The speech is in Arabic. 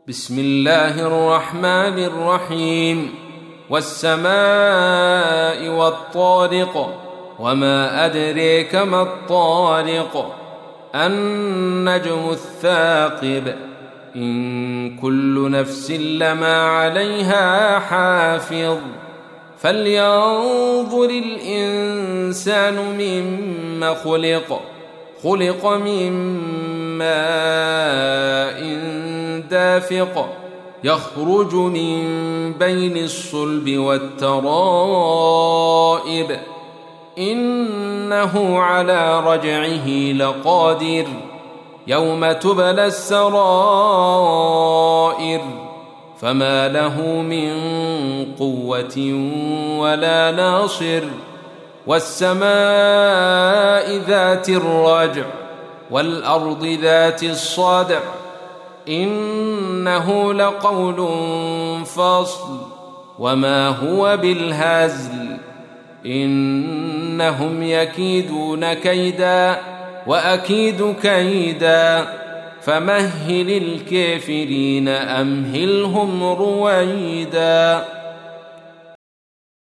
بسم الله الرحمن الرحيم. والسماء والطارق، وما أدريك ما الطارق، النجم الثاقب، إن كل نفس لما عليها حافظ. فلينظر الإنسان مما خلق. خلق من ماء دافق، يخرج من بين الصلب والترائب، إنه على رجعه لقادر. يوم تبلى السرائر، فما له من قوة ولا ناصر. والسماء ذات الرجع، والأرض ذات الصدع، إنه لقول فصل، وما هو بالهزل. إنهم يكيدون كيدا، وأكيد كيدا، فمهل الكافرين أمهلهم رويدا.